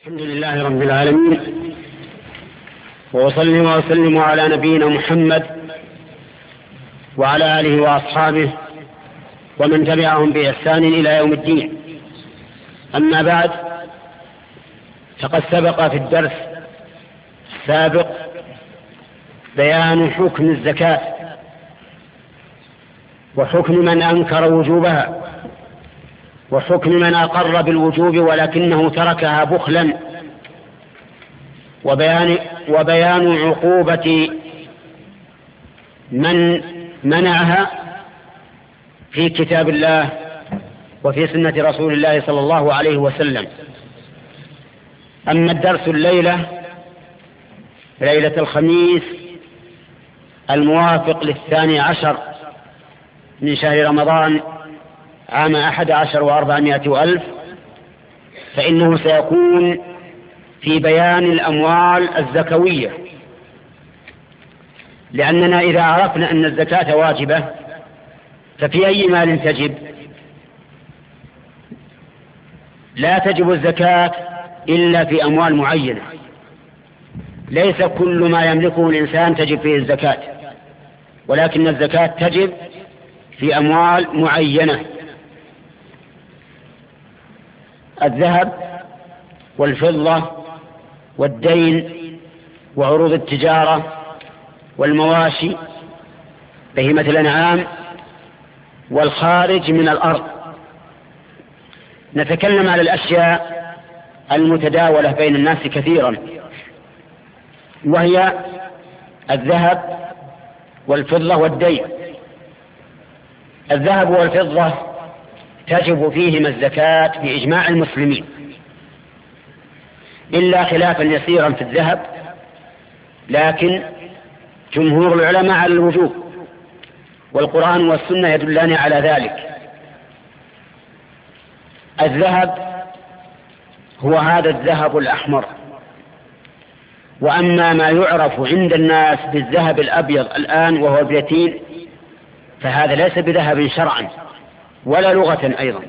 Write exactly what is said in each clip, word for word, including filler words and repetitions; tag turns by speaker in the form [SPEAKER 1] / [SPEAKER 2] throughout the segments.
[SPEAKER 1] الحمد لله رب العالمين، وأصلي وأسلم على نبينا محمد وعلى آله وأصحابه ومن تبعهم بإحسان إلى يوم الدين. أما بعد، فقد سبق في الدرس السابق بيان حكم الزكاة وحكم من أنكر وجوبها وحكم من أقر بالوجوب ولكنه تركها بخلا، وبيان, وبيان عقوبة من منعها في كتاب الله وفي سنة رسول الله صلى الله عليه وسلم. أما الدرس الليلة ليلة الخميس الموافق للثاني عشر من شهر رمضان عام أحد عشر وأربعمائة وألف، فإنه سيكون في بيان الأموال الزكوية، لأننا إذا عرفنا أن الزكاة واجبة ففي أي مال تجب؟ لا تجب الزكاة إلا في أموال معينة، ليس كل ما يملكه الإنسان تجب فيه الزكاة، ولكن الزكاة تجب في أموال معينة: الذهب والفضة والدين وعروض التجارة والمواشي بهيمة الأنعام والخارج من الأرض. نتكلم على الأشياء المتداولة بين الناس كثيرا، وهي الذهب والفضة والدين. الذهب والفضة تجب فيهما الزكاة بإجماع المسلمين، إلا خلافا يسيرا في الذهب، لكن جمهور العلماء على الوجوب، والقرآن والسنة يدلان على ذلك. الذهب هو هذا الذهب الأحمر، وأما ما يعرف عند الناس بالذهب الأبيض الآن وهو البلاتين فهذا ليس بذهب شرعا ولا لغة أيضا،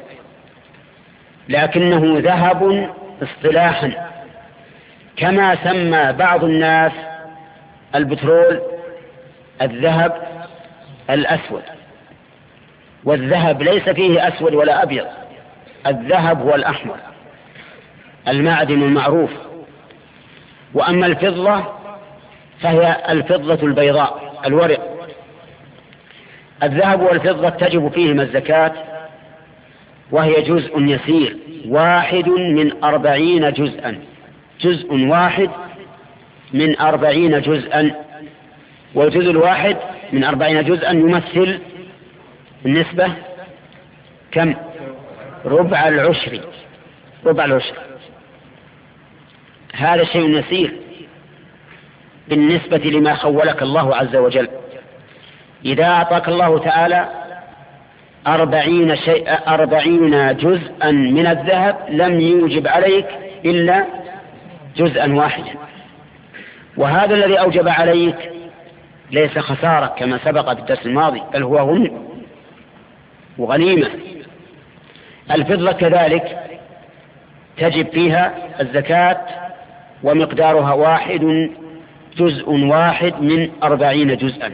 [SPEAKER 1] لكنه ذهب اصطلاحا، كما سمى بعض الناس البترول الذهب الأسود. والذهب ليس فيه أسود ولا أبيض، الذهب هو الأحمر المعدن المعروف. وأما الفضة فهي الفضة البيضاء الورق. الذهب والفضة تجب فيهما الزكاة، وهي جزء يسير واحد من أربعين جزءا، جزء واحد من أربعين جزءا، والجزء الواحد من أربعين جزءا يمثل النسبة كم؟ ربع العشر. ربع العشر هذا شيء يسير بالنسبة لما خولك الله عز وجل. إذا أعطاك الله تعالى أربعين, شيء أربعين جزءا من الذهب لم يوجب عليك إلا جزءا واحدا، وهذا الذي أوجب عليك ليس خسارة كما سبق في الدرس الماضي، بل هو غنم وغنيمة. الفضة كذلك تجب فيها الزكاة، ومقدارها واحد جزء واحد من أربعين جزءا.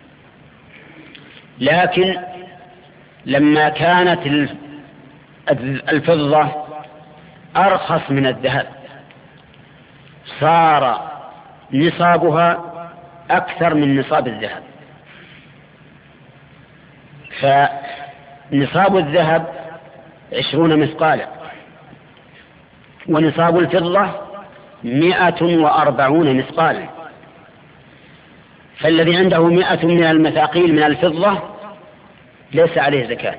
[SPEAKER 1] لكن لما كانت الفضة أرخص من الذهب صار نصابها أكثر من نصاب الذهب، فنصاب الذهب عشرون مثقالا، ونصاب الفضة مئة وأربعون مثقالا. فالذي عنده مئة من المثاقيل من الفضة ليس عليه زكاة،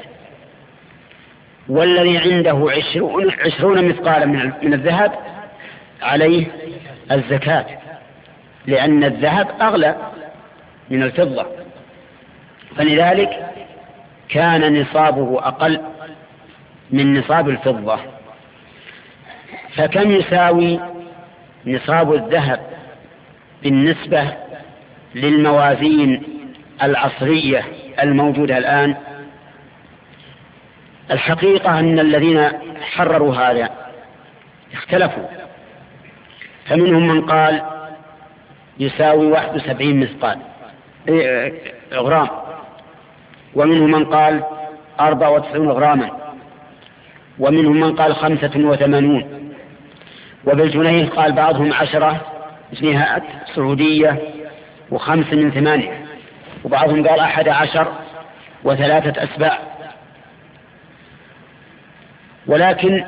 [SPEAKER 1] والذي عنده عشرون, عشرون مثقالا من الذهب عليه الزكاة، لأن الذهب أغلى من الفضة، فلذلك كان نصابه أقل من نصاب الفضة. فكم يساوي نصاب الذهب بالنسبة للموازين العصرية الموجودة الآن؟ الحقيقة أن الذين حرروا هذا اختلفوا، فمنهم من قال يساوي واحد وسبعين مثقال غرام، ومنهم من قال أربعة وتسعون غراما، ومنهم من قال خمسة وثمانون، وبالجنيه قال بعضهم عشرة جنيهات سعودية وخمس من ثمانية، وبعضهم قال أحد عشر وثلاثة أسباع. ولكن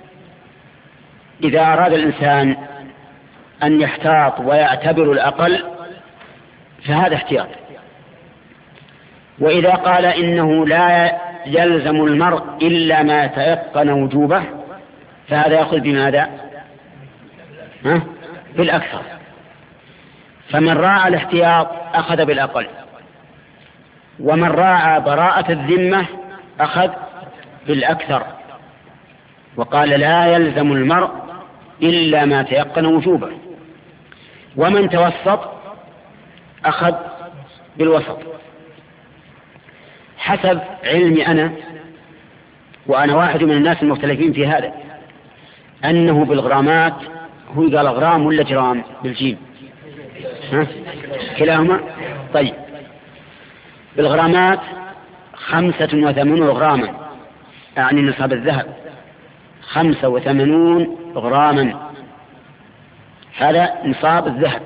[SPEAKER 1] إذا أراد الإنسان أن يحتاط ويعتبر الأقل فهذا احتياط. وإذا قال إنه لا يلزم المرء إلا ما تيقن وجوبه فهذا يأخذ بماذا؟ ها؟ بالأكثر. فمن راعى الاحتياط أخذ بالأقل، ومن راعى براءة الذمة أخذ بالأكثر، وقال لا يلزم المرء إلا ما تيقن وجوبه. ومن توسط أخذ بالوسط. حسب علمي أنا، وأنا واحد من الناس المختلفين في هذا، أنه بالغرامات، هو قال غرام ولا جرام بالجيم؟ ها؟ كلاهما. طيب، بالغرامات خمسة وثمانون غراما، أعني نصاب الذهب خمسة وثمانون غراما، هذا نصاب الذهب.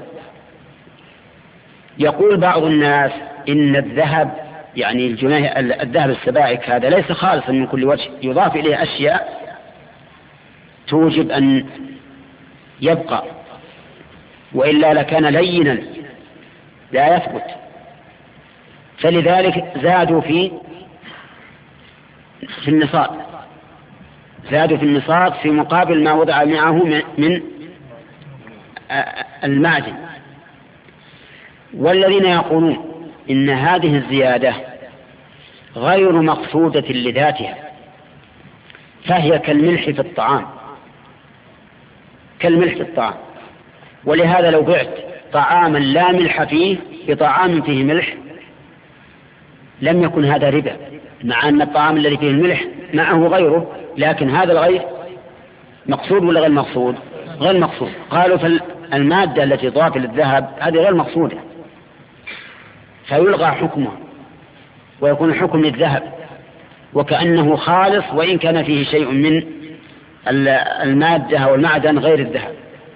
[SPEAKER 1] يقول بعض الناس إن الذهب يعني الجنيه الذهب السبائك هذا ليس خالصا من كل وجه، يضاف إليه أشياء توجب أن يبقى، وإلا لكان لينا لا يثبت. فلذلك زادوا في في النصاب، زادوا في النصاب في مقابل ما وضع معه من المعدن. والذين يقولون إن هذه الزيادة غير مقصودة لذاتها، فهي كالملح في الطعام، كالملح في الطعام. ولهذا لو بعت طعاما لا ملح فيه بطعام فيه ملح لم يكن هذا ربا، مع أن الطعام الذي فيه الملح معه غيره، لكن هذا الغير مقصود ولا غير مقصود؟ غير مقصود. قالوا فالمادة التي تضاف للذهب هذه غير مقصودة، فيلغى حكمه ويكون الحكم للذهب وكأنه خالص، وإن كان فيه شيء من المادة أو المعدن غير الذهب.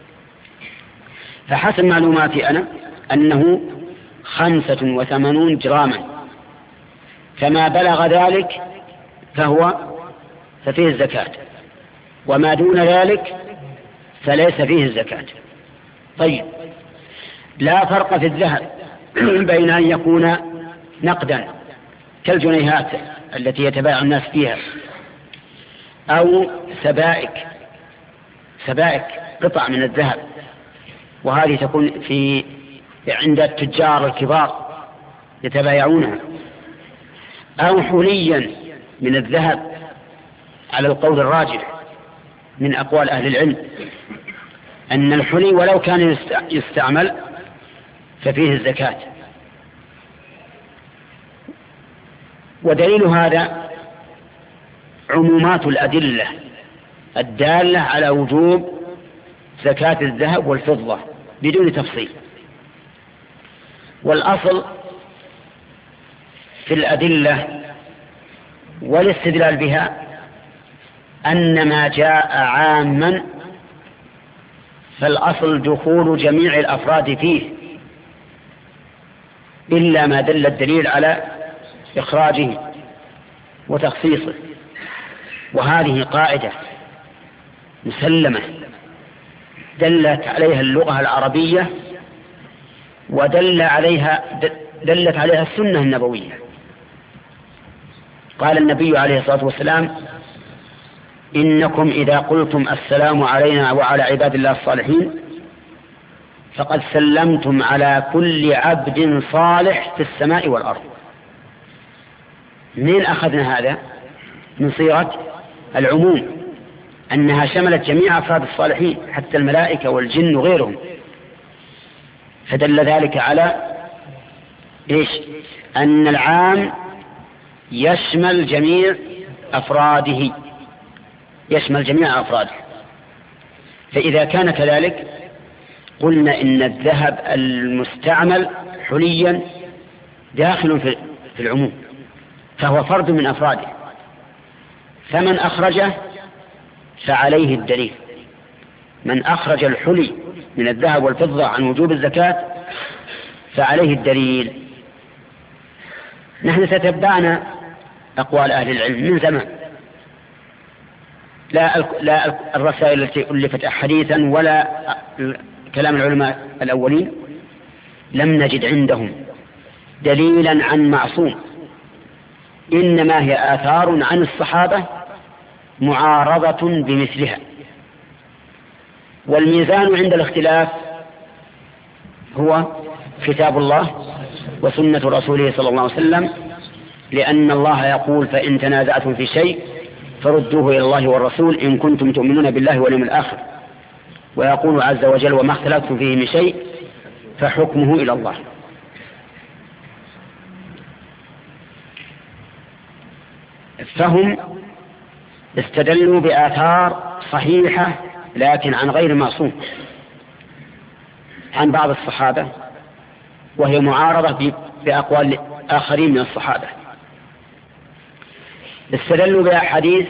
[SPEAKER 1] فحسب معلوماتي أنا أنه خمسة وثمانون جراما، فما بلغ ذلك فهو ففيه الزكاة، وما دون ذلك فليس فيه الزكاة. طيب، لا فرق في الذهب بين أن يكون نقدا كالجنيهات التي يتبايع الناس فيها، أو سبائك، سبائك قطع من الذهب، وهذه تكون في عند التجار الكبار يتبايعونها، أو حليا من الذهب على القول الراجح من أقوال أهل العلم أن الحلي ولو كان يستعمل ففيه الزكاة. ودليل هذا عمومات الأدلة الدالة على وجوب زكاة الذهب والفضة بدون تفصيل. والأصل في الأدلة والاستدلال بها أن ما جاء عاما فالأصل دخول جميع الأفراد فيه إلا ما دل الدليل على إخراجه وتخصيصه. وهذه قاعدة مسلمة دلت عليها اللغة العربية ودل عليها دلت عليها السنة النبوية. قال النبي عليه الصلاة والسلام: إنكم إذا قلتم السلام علينا وعلى عباد الله الصالحين فقد سلمتم على كل عبد صالح في السماء والأرض. من أخذنا هذا؟ من صيغة العموم، أنها شملت جميع أفراد الصالحين حتى الملائكة والجن وغيرهم، فدل ذلك على إيش؟ أن العام يشمل جميع أفراده، يشمل جميع أفراده. فإذا كان كذلك قلنا إن الذهب المستعمل حليا داخل في العموم، فهو فرد من أفراده، فمن أخرجه فعليه الدليل. من أخرج الحلي من الذهب والفضة عن وجوب الزكاة فعليه الدليل. نحن تتبعنا أقوال أهل العلم من زمان، لا لا الرسائل التي ألفت حديثا ولا كلام العلماء الأولين، لم نجد عندهم دليلا عن معصوم، إنما هي آثار عن الصحابة معارضة بمثلها. والميزان عند الاختلاف هو كتاب الله وسنة رسوله صلى الله عليه وسلم، لأن الله يقول: فإن تنازعتم في شيء فردوه إلى الله والرسول إن كنتم تؤمنون بالله واليوم الآخر. ويقول عز وجل: وما اختلفتم فيه من شيء فحكمه إلى الله. فهم استدلوا بآثار صحيحة لكن عن غير معصوم عن بعض الصحابة، وهي معارضة بأقوال آخرين من الصحابة. استدلوا بأحاديث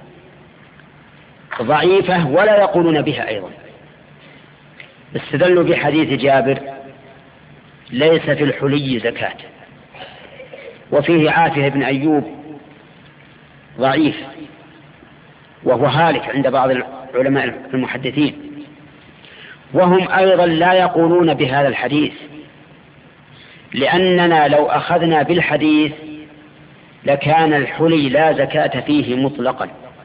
[SPEAKER 1] ضعيفة ولا يقولون بها أيضا. استدلوا بحديث جابر: ليس في الحلي زكاة، وفيه عافية بن أيوب ضعيف وهو هالك عند بعض العلماء المحدثين، وهم أيضا لا يقولون بهذا الحديث، لأننا لو أخذنا بالحديث لكان الحلي لا زكاة فيه مطلقا.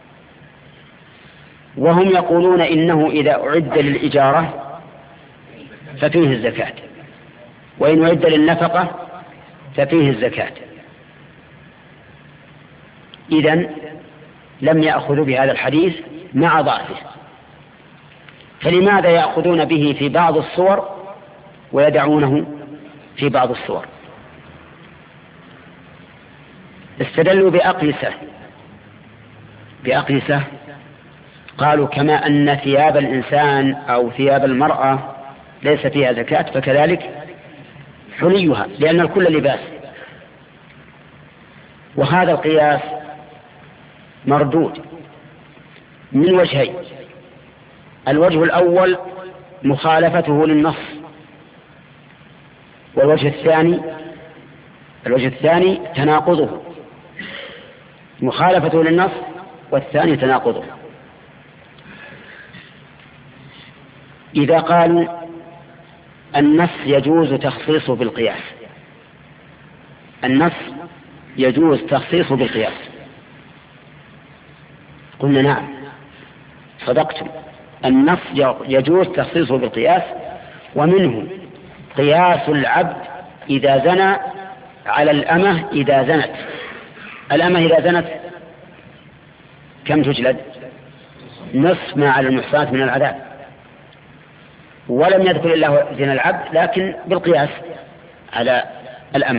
[SPEAKER 1] وهم يقولون إنه إذا أعد للإجارة ففيه الزكاة، وإن أعد للنفقة ففيه الزكاة. إذن لم يأخذوا بهذا الحديث مع ضعفه، فلماذا يأخذون به في بعض الصور ويدعونه في بعض الصور؟ استدلوا بأقيسة بأقيسة قالوا: كما أن ثياب الإنسان أو ثياب المرأة ليس فيها زكاة فكذلك حليها، لأن الكل لباس. وهذا القياس مردود من وجهين: الوجه الأول مخالفته للنص، والوجه الثاني الوجه الثاني تناقضه، مخالفته للنص والثاني تناقضه. إذا قالوا النص يجوز تخصيصه بالقياس، النص يجوز تخصيصه بالقياس، قلنا نعم صدقتم، النص يجوز تخصيصه بالقياس، ومنه قياس العبد إذا زنى على الأمة إذا زنت. الأمة إذا زنت كم تجلد؟ نصف ما على المحصنات من العذاب. ولم يذكر الله زنا العبد لكن بالقياس على الأمة،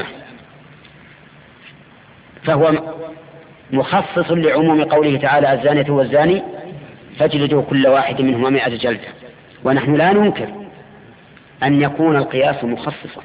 [SPEAKER 1] فهو مخصص لعموم قوله تعالى: الزانية والزاني فاجلدوا كل واحد منهما مئة جلدة. ونحن لا ننكر أن يكون القياس مخصصا،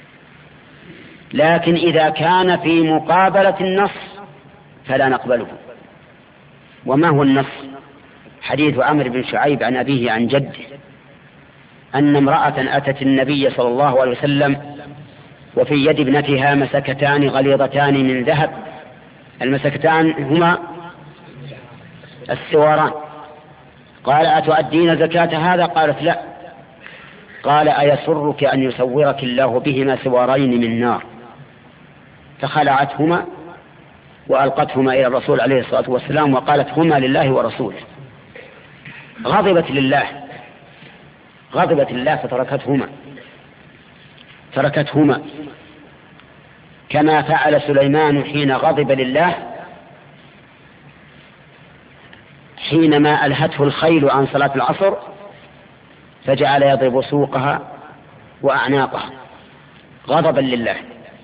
[SPEAKER 1] لكن إذا كان في مقابلة النص فلا نقبله. وما هو النص؟ حديث عمرو بن شعيب عن أبيه عن جده أن امرأة أتت النبي صلى الله عليه وسلم وفي يد ابنتها مسكتان غليظتان من ذهب. المسكتان هما السواران. قال: أتؤدين زكاة هذا؟ قالت: لا. قال: أيسرك أن يسورك الله بهما سوارين من نار؟ فخلعتهما وألقتهما إلى الرسول عليه الصلاة والسلام وقالت: هما لله ورسوله. غضبت لله غضبت لله فتركتهما تركتهما كما فعل سليمان حين غضب لله حينما ألهته الخيل عن صلاة العصر فجعل يضرب سوقها وأعناقها غضبا لله،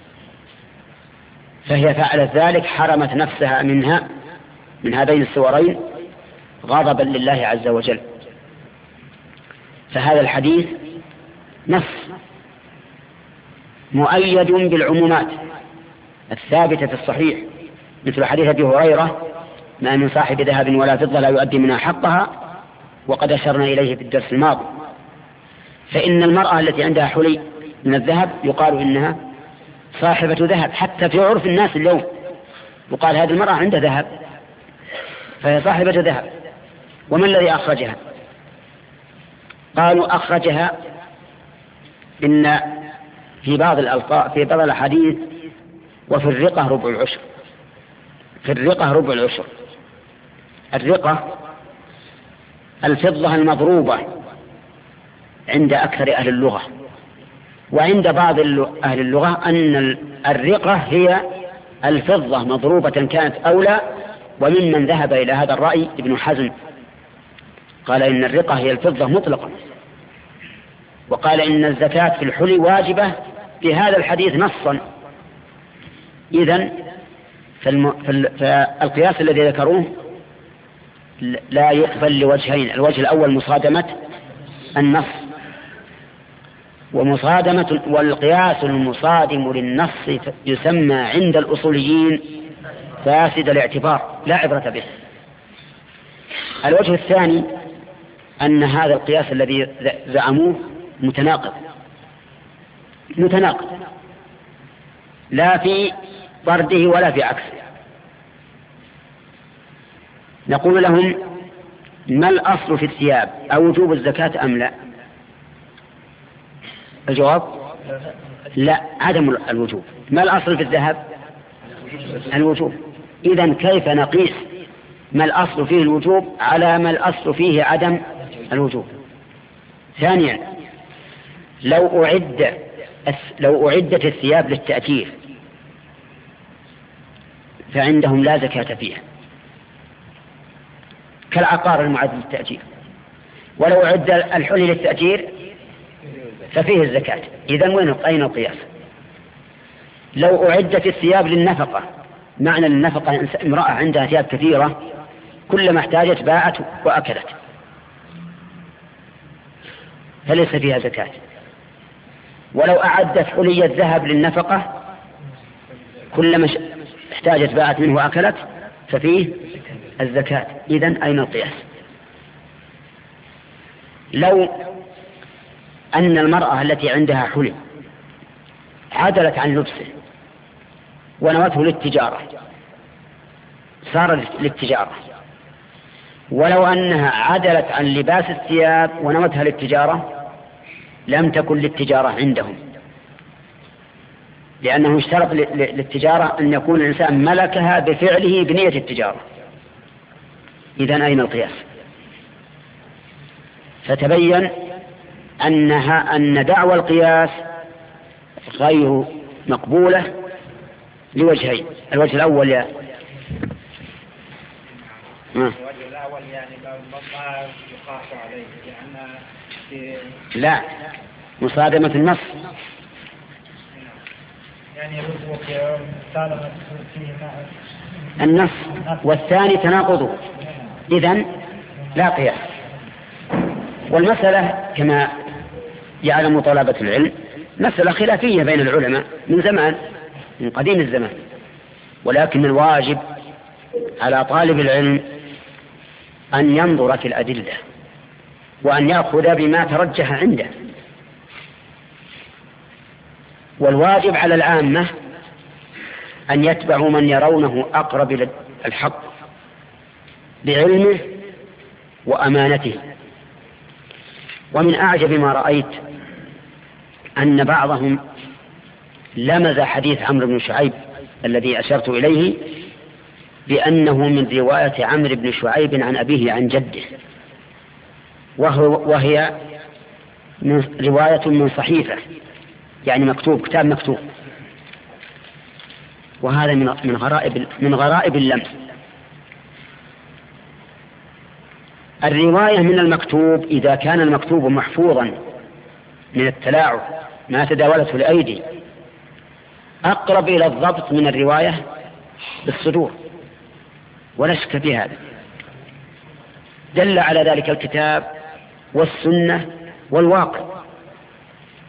[SPEAKER 1] فهي فعلت ذلك، حرمت نفسها منها من هذين السورين غضبا لله عز وجل. فهذا الحديث نص مؤيد بالعمومات الثابتة في الصحيح، مثل حديث أبي هريرة: ما من صاحب ذهب ولا فضة لا يؤدي منها حقها، وقد أشرنا إليه في الدرس الماضي. فإن المرأة التي عندها حلي من الذهب يقال إنها صاحبة ذهب، حتى في عرف الناس اليوم يقال هذه المرأة عندها ذهب، فهي صاحبة ذهب. وما الذي أخرجها؟ قالوا أخرجها إن في بعض الألقاء في بعض الحديث: وفي الرقة ربع العشر. في الرقة ربع العشر. الرقة الفضة المضروبة عند أكثر أهل اللغة، وعند بعض أهل اللغة أن الرقة هي الفضة مضروبة كانت أولى. وممن ذهب إلى هذا الرأي ابن حزم، قال إن الرقة هي الفضة مطلقا، وقال إن الزكاة في الحلي واجبة بهذا الحديث نصا. إذن فالقياس الذي ذكروه لا يقبل لوجهين: الوجه الأول مصادمة النص، ومصادمة والقياس المصادم للنص يسمى عند الأصوليين فاسد الاعتبار لا عبرة به. الوجه الثاني أن هذا القياس الذي زعموه متناقض متناقض لا في طرده ولا في عكسه. نقول لهم: ما الأصل في الثياب؟ أوجوب الزكاة أم لا؟ الجواب: لا، عدم الوجوب. ما الأصل في الذهب؟ الوجوب. إذن كيف نقيس ما الأصل فيه الوجوب على ما الأصل فيه عدم الوجوب؟ ثانيا، لو أعد لو أعدت الثياب للتأجير فعندهم لا زكاة فيها، كالعقار المعد للتأجير. ولو أعد الحلي للتأجير ففيه الزكاة. إذن وين أين القياس؟ لو أعدت الثياب للنفقة، معنى للنفقة امرأة عندها ثياب كثيرة كلما احتاجت باعت وأكلت، فليس فيها زكاة. ولو أعدت حلي الذهب للنفقة كلما احتاجت باعت منه وأكلت ففيه الزكاة. إذن أين القياس؟ لو أن المرأة التي عندها حلي عدلت عن لبسه ونوته للتجارة صار للتجارة، ولو أنها عدلت عن لباس الثياب ونوتها للتجارة لم تكن للتجارة عندهم، لأنه اشترط للتجارة أن يكون الإنسان ملكها بفعله بنية التجارة. إذن أين القياس؟ فتبين أنها أن دعوى القياس غير مقبولة لوجهين. الوجه الأول يا
[SPEAKER 2] الوجه الأول يعني ما يقاس عليه لأن في
[SPEAKER 1] لا مصادمة النص
[SPEAKER 2] يعني يقول مسالمة فيه
[SPEAKER 1] النص، والثاني تناقضه، إذن لا قياس. والمسألة كما يعلم طلبة العلم مسألة خلافية بين العلماء من زمان، من قديم الزمان، ولكن الواجب على طالب العلم أن ينظر في الأدلة وأن يأخذ بما ترجح عنده. والواجب على العامة أن يتبعوا من يرونه أقرب إلى الحق بعلمه وأمانته. ومن أعجب ما رأيت أن بعضهم لمز حديث عمرو بن شعيب الذي أشرت إليه بأنه من رواية عمرو بن شعيب عن أبيه عن جده، وهو وهي من رواية من صحيفة، يعني مكتوب، كتاب مكتوب. وهذا من من غرائب من غرائب اللمس. الرواية من المكتوب إذا كان المكتوب محفوظا من التلاعب ما تداولته الأيدي أقرب إلى الضبط من الرواية بالصدور، ولا شك في هذا. دل على ذلك الكتاب والسنة والواقع.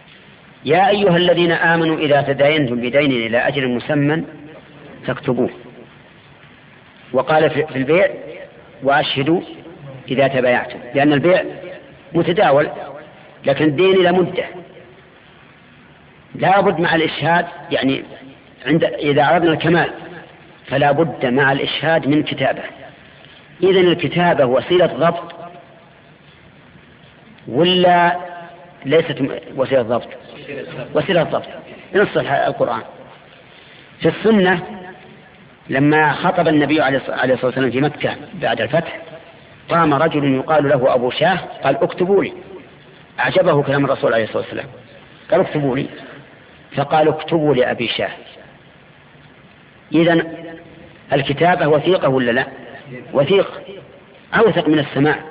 [SPEAKER 1] يا أيها الذين آمنوا إذا تداينتم بدين إلى أجل مسمى فاكتبوه. وقال في البيع وأشهدوا إذا تبايعتم، لأن البيع متداول، لكن الدين إلى مدة لا بد مع الإشهاد، يعني عند إذا أردنا الكمال فلا بد مع الإشهاد من كتابة. إذن الكتابة وسيلة ضبط ولا ليست وسيلة ضبط؟ وسيلة ضبط نص القرآن. في السنة لما خطب النبي عليه الصلاة والسلام في مكة بعد الفتح قام رجل يقال له أبو شاه قال اكتبوا لي، أعجبه كلام الرسول عليه الصلاة والسلام قال اكتبوا لي، فقال اكتبوا لأبي شاه. إذن الكتابة وثيقة ولا لا؟ وثيقة، أوثق من السماع.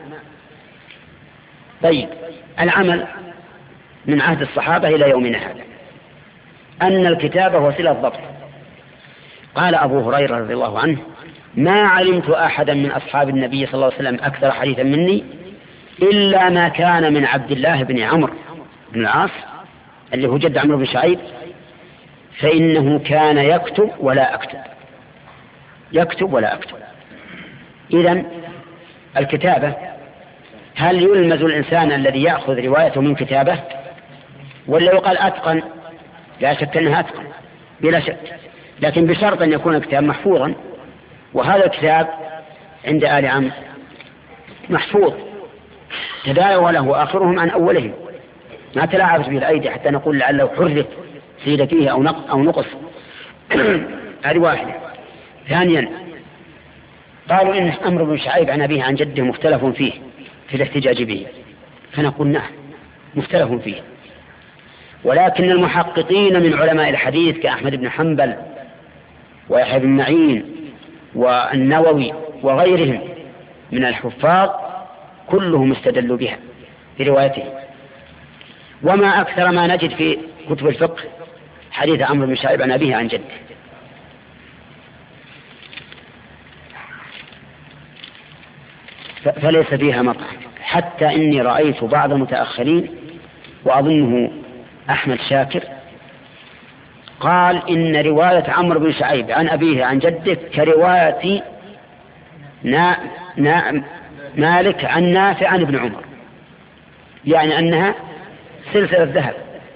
[SPEAKER 1] طيب العمل من عهد الصحابة إلى يومنا هذا أن الكتابة وسيلة ضبط. قال أبو هريرة رضي الله عنه ما علمت أحدا من أصحاب النبي صلى الله عليه وسلم أكثر حديثا مني إلا ما كان من عبد الله بن عمرو بن العاص اللي هو جد عمرو بن شعيب، فإنه كان يكتب ولا أكتب، يكتب ولا أكتب. إذن الكتابة هل يلمز الإنسان الذي يأخذ روايته من كتابه ولا يقال أتقن؟ لا شك أنها أتقن بلا شك، لكن بشرط أن يكون الكتاب محفوظا، وهذا الكتاب عند آل عمرو محفوظ تداوله آخرهم عن أولهم، ما تلاعبت به الأيدي حتى نقول لعله حرف زيد فيه أو أو نقص. هذه واحدة. ثانيا قالوا إن عمرو بن شعيب عن أبيه عن جده مختلف فيه في الاحتجاج به، فنقول نعم مختلف فيه، ولكن المحققين من علماء الحديث كأحمد بن حنبل ويحيى بن معين والنووي وغيرهم من الحفاظ كلهم استدلوا بها في روايته. وما أكثر ما نجد في كتب الفقه حديث عمرو بن شعيب عن أبيه عن جده. فليس فيها مطعم، حتى إني رأيت بعض المتأخرين وأظنه أحمد شاكر قال إن رواية عمرو بن شعيب عن أبيه عن جده كرواية نا نا مالك عن نافع عن ابن عمر، يعني أنها سلسلة ذهب.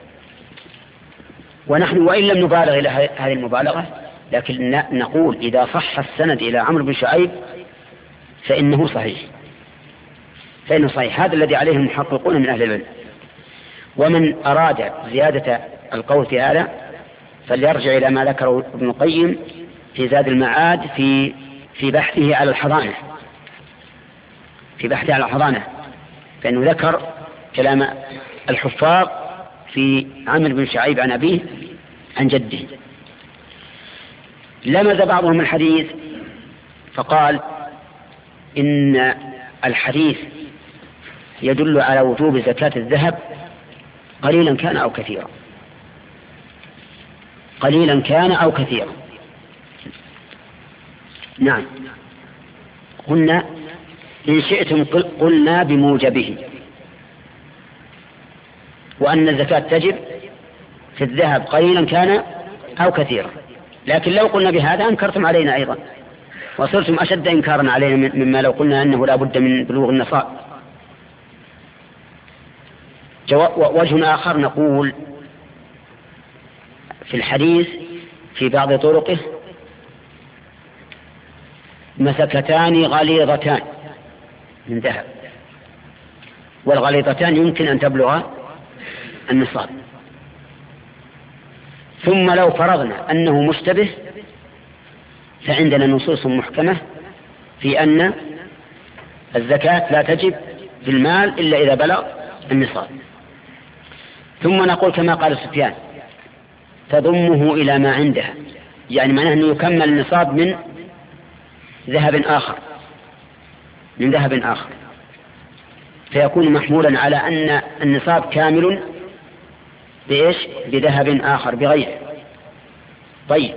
[SPEAKER 1] ونحن وإن لم نبالغ إلى هذه المبالغة لكن نقول إذا صح السند إلى عمرو بن شعيب فإنه صحيح، فإنه صحيح. هذا الذي عليه المحققون من أهل العلم. ومن أراد زيادة القول في هذا فليرجع إلى ما ذكره ابن القيم في زاد المعاد في في بحثه على الحضانة، في بحثه على الحضانة، فإنه ذكر كلام الحفاظ في عمرو بن شعيب عن أبيه عن جده. لمز بعضهم الحديث فقال إن الحديث يدل على وجوب زكاة الذهب قليلا كان أو كثيرا، قليلا كان أو كثيرا. نعم قلنا إن شئتم قلنا بموجبه، وأن الزكاة تجب في الذهب قليلا كان أو كثيرا، لكن لو قلنا بهذا أنكرتم علينا أيضا وصرتم أشد إنكارا علينا مما لو قلنا أنه لا بد من بلوغ النصاب. وجه آخر نقول في الحديث في بعض طرقه مسكتان غليظتان من ذهب، والغليظتان يمكن أن تبلغ النصاب. ثم لو فرضنا أنه مشتبه فعندنا نصوص محكمة في أن الزكاة لا تجب في المال إلا إذا بلغ النصاب. ثم نقول كما قال سفيان تضمه إلى ما عندها، يعني معناه أنه يكمل النصاب من ذهب آخر من ذهب آخر فيكون محمولا على أن النصاب كامل بإيش؟ بذهب آخر بغيره. طيب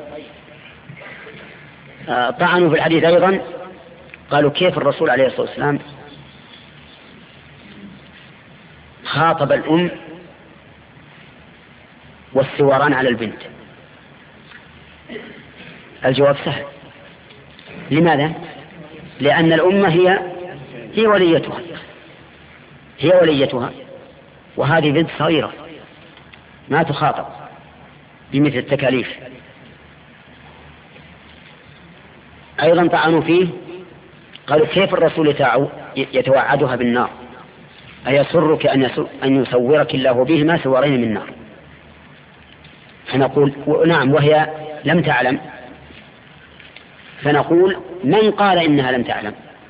[SPEAKER 1] آه طعنوا في الحديث أيضا، قالوا كيف الرسول عليه الصلاة والسلام خاطب الأم والسوران على البنت؟ الجواب سهل. لماذا؟ لأن الأمة هي هي وليتها هي وليتها وهذه بنت صغيرة ما تخاطب بمثل التكاليف. أيضا طعنوا فيه، قالوا كيف الرسول يتوعدها بالنار؟ أيسرك أن يصورك الله بهما سورين من نار؟ فنقول نعم وهي لم تعلم، فنقول من قال إنها لم تعلم؟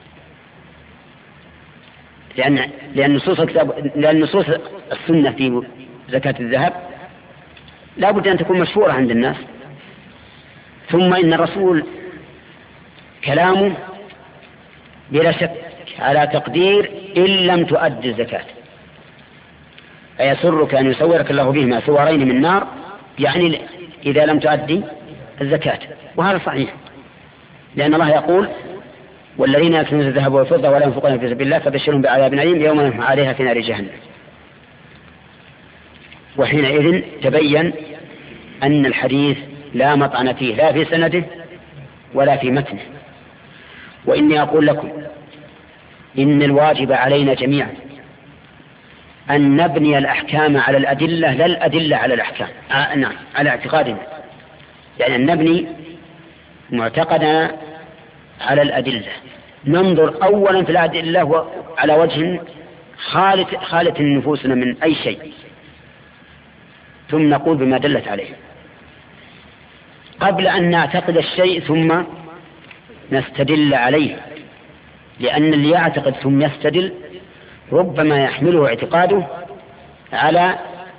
[SPEAKER 1] لأن لأن نصوص الكتاب لأن نصوص السنة في زكاة الذهب لا بد أن تكون مشهورة عند الناس. ثم إن الرسول كلامه بلا شك على تقدير إن لم تؤدي الزكاة. أيسرك أن يصورك الله بهما سورين من نار، يعني إذا لم تؤدي الزكاة. وهذا صحيح، لأن الله يقول والذين يكنزون الذهب والفضة ولا ينفقون في سبيل الله فبشرهم بعذاب أليم يوم يحمى عليها في نار جهنم. وحينئذ تبين أن الحديث لا مطعن فيه لا في سنده ولا في متنه. وإني أقول لكم إن الواجب علينا جميعا أن نبني الأحكام على الأدلة لا الأدلة على الأحكام. آه نعم على اعتقادنا، يعني أن نبني معتقدنا على الأدلة، ننظر أولا في الأدلة على وجه خالة خالة نفوسنا من أي شيء، ثم نقول بما دلت عليه قبل أن نعتقد الشيء ثم نستدل عليه. لأن اللي يعتقد ثم يستدل ربما يحمله اعتقاده على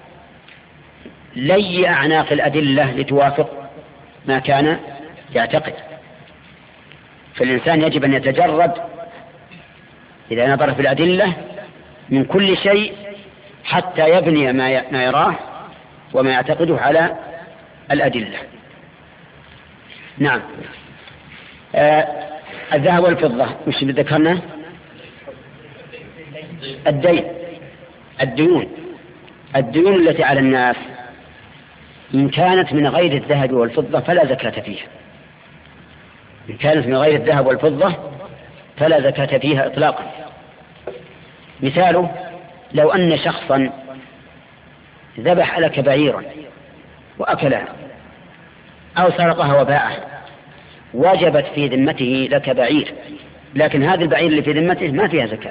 [SPEAKER 1] لي أعناق الأدلة لتوافق ما كان يعتقد. فالإنسان يجب أن يتجرد إذا نظر في الأدلة من كل شيء حتى يبني ما يراه وما يعتقده على الأدلة. نعم. آه الذهب والفضة مش ذكرنا؟ الدين الديون الديون التي على الناس إن كانت من غير الذهب والفضة فلا زكاة فيها. إن كانت من غير الذهب والفضة فلا زكاة فيها إطلاقا. مثاله لو أن شخصا ذبح لك بعيرا وأكلها أو سرقها وباعها، وجبت في ذمته لك بعير، لكن هذا البعير اللي في ذمته ما فيها زكاة.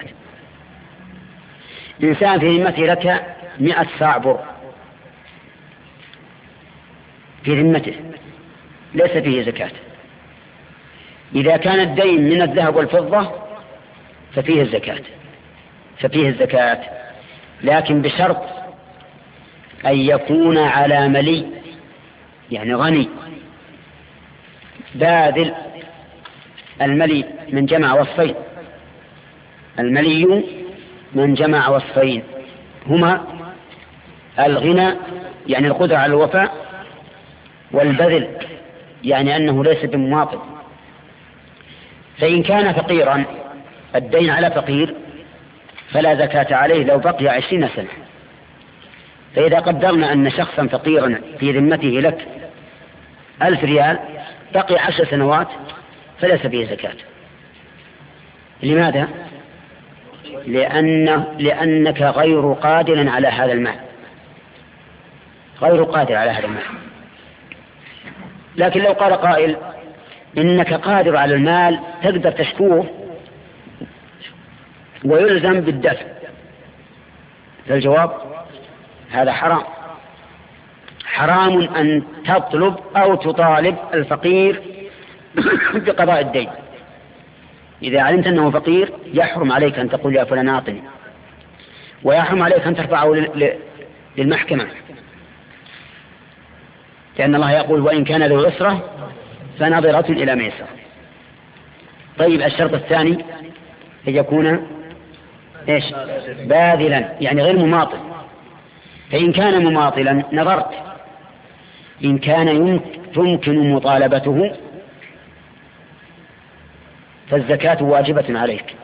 [SPEAKER 1] إنسان في ذمته لك مئة صاع بر في ذمته ليس فيه زكاة. إذا كان الدين من الذهب والفضة ففيه الزكاة ففيه الزكاة لكن بشرط أن يكون على ملي، يعني غني باذل. الملي من جمع وصفين، الملي من جمع وصفين هما الغنى يعني القدرة على الوفاء، والبذل يعني أنه ليس بمواطن. فإن كان فقيرا الدين على فقير فلا زكاة عليه لو بقي عشرين سنة. فإذا قدرنا أن شخصا فقيرا في ذمته لك ألف ريال بقي عشر سنوات فليس فيه زكاة. لماذا؟ لأن لأنك غير قادر على هذا المال، غير قادر على هذا المال. لكن لو قال قائل إنك قادر على المال تقدر تشكوه ويلزم بالدفع، فالجواب هذا حرام. حرام أن تطلب أو تطالب الفقير بقضاء الدين. إذا علمت أنه فقير يحرم عليك أن تقول يا فلان أعطني، ويحرم عليك أن ترفعه للمحكمة، لأن الله يقول وإن كان ذو عسرة فنظرة إلى ميسرة. طيب الشرط الثاني أن يكون إيش؟ باذلا يعني غير مماطل. فإن كان مماطلا نظرت، إن كان يمكن مطالبته فالزكاة واجبة عليك،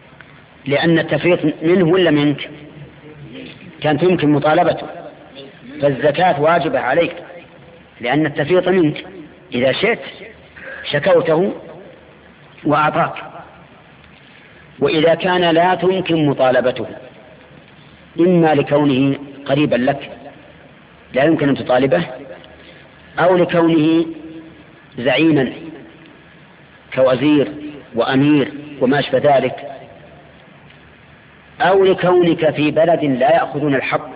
[SPEAKER 1] لأن التفريط منه ولا منك؟ كانت يمكن مطالبته فالزكاة واجبة عليك، لأن التفريط منك، إذا شئت شكوته وأعطاك. وإذا كان لا تمكن مطالبته، إما لكونه قريبا لك لا يمكن أن تطالبه، أو لكونه زعيما كوزير وأمير وما أشبه ذلك، أو لكونك في بلد لا يأخذون الحق،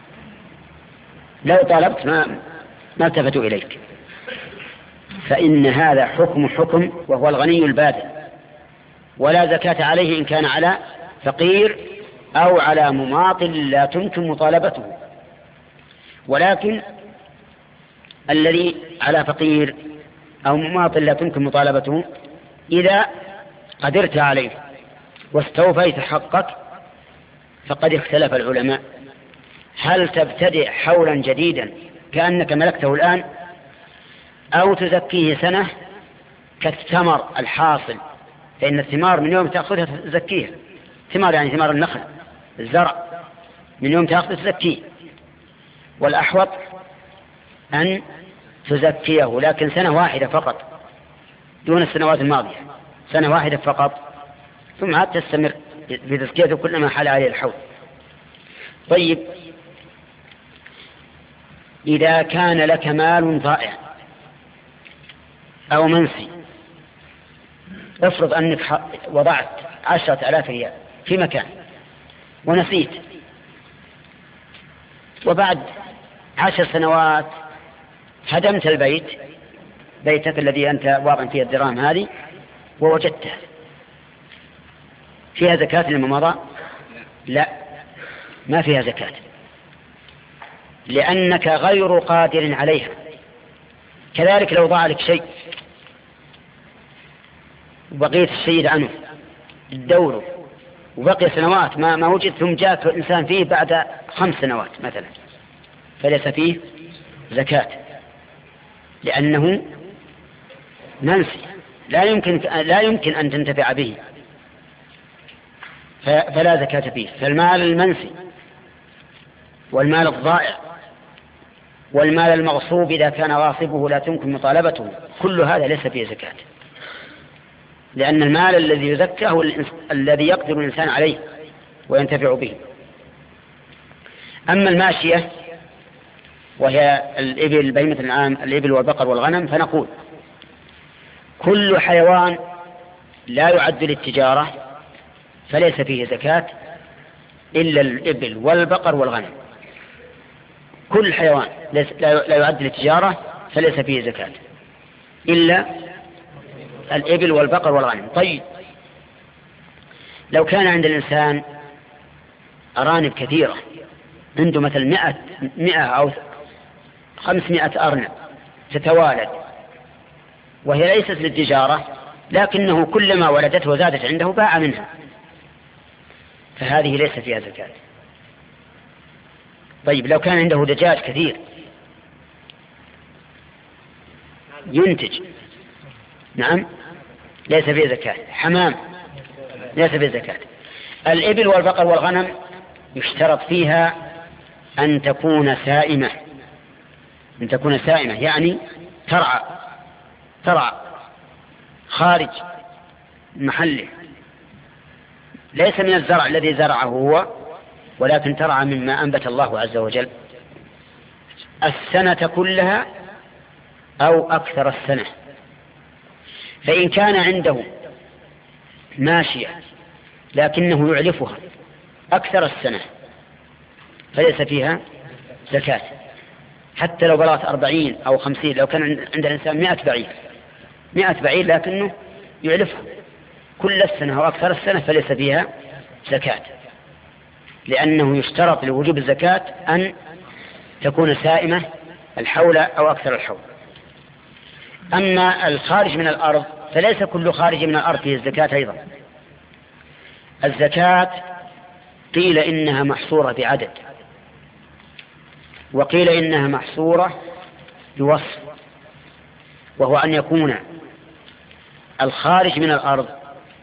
[SPEAKER 1] لو طالبت ما ما التفتوا إليك، فإن هذا حكم حكم، وهو الغني البادئ، ولا زكاة عليه إن كان على فقير أو على مماطل لا تمكن مطالبته. ولكن الذي على فقير أو مماطل لا تمكن مطالبته إذا قدرت عليه واستوفيت حقك، فقد اختلف العلماء هل تبتدئ حولا جديدا كأنك ملكته الآن، أو تزكيه سنة كالثمر الحاصل، فإن الثمار من يوم تأخذها تزكيها، ثمار يعني ثمار النخل الزرع، من يوم تأخذ تزكيه. والأحوط أن تزكيه لكن سنة واحدة فقط دون السنوات الماضية، سنة واحدة فقط، ثم عاد تستمر في تزكيته كلما حال عليه الحول. طيب، إذا كان لك مال ضائع أو منسي، افرض أنك وضعت عشرة آلاف ريال في مكان ونسيت، وبعد عشر سنوات هدمت البيت، بيتك الذي أنت واضع فيه الدراهم هذه، ووجدته، فيها زكاة لما مضى؟ لا، ما فيها زكاة، لأنك غير قادر عليها. كذلك لو ضاع لك شيء وبقيت السيد عنه الدور وبقي سنوات ما ما وجد، ثم جاءك الإنسان فيه بعد خمس سنوات مثلا، فليس فيه زكاة، لأنه منسي، لا يمكن لا يمكن أن تنتفع به، فلا زكاة فيه. فالمال المنسي والمال الضائع والمال المغصوب إذا كان غاصبه لا تمكن مطالبته، كل هذا ليس فيه زكاة، لأن المال الذي يزكى هو الذي يقدر الإنسان عليه وينتفع به. أما الماشية وهي الإبل، بهيمة الأنعام، الإبل والبقر والغنم، فنقول كل حيوان لا يعد للتجارة فليس فيه زكاة إلا الإبل والبقر والغنم. كل حيوان لا يعد للتجارة فليس فيه زكاة إلا الإبل والبقر والغنم. طيب، لو كان عند الإنسان أرانب كثيرة، عنده مثل مئة, مئة أو خمسمائة أرنب تتوالد، وهي ليست للتجارة، لكنه كلما ولدت وزادت عنده باع منها، فهذه ليس فيها زكاة. طيب، لو كان عنده دجاج كثير ينتج، نعم، ليس فيه زكاة. حمام ليس فيه زكاة. الإبل والبقر والغنم يشترط فيها أن تكون سائمة، أن تكون سائمة يعني ترعى ترعى خارج محله، ليس من الزرع الذي زرعه هو، ولكن ترعى مما أنبت الله عز وجل السنة كلها أو أكثر السنة. فإن كان عنده ماشية لكنه يعلفها أكثر السنة فليس فيها زكاة، حتى لو بلغت أربعين أو خمسين. لو كان عند الإنسان مئة بعير مئة بعير لكنه يعلفها كل السنة أو أكثر السنة فليس فيها زكاة، لأنه يشترط لوجوب الزكاة أن تكون سائمة الحول أو أكثر الحول. أما الخارج من الأرض فليس كل خارج من الأرض فيه الزكاة أيضا. الزكاة قيل إنها محصورة بعدد، وقيل إنها محصورة بوصف، وهو أن يكون الخارج من الأرض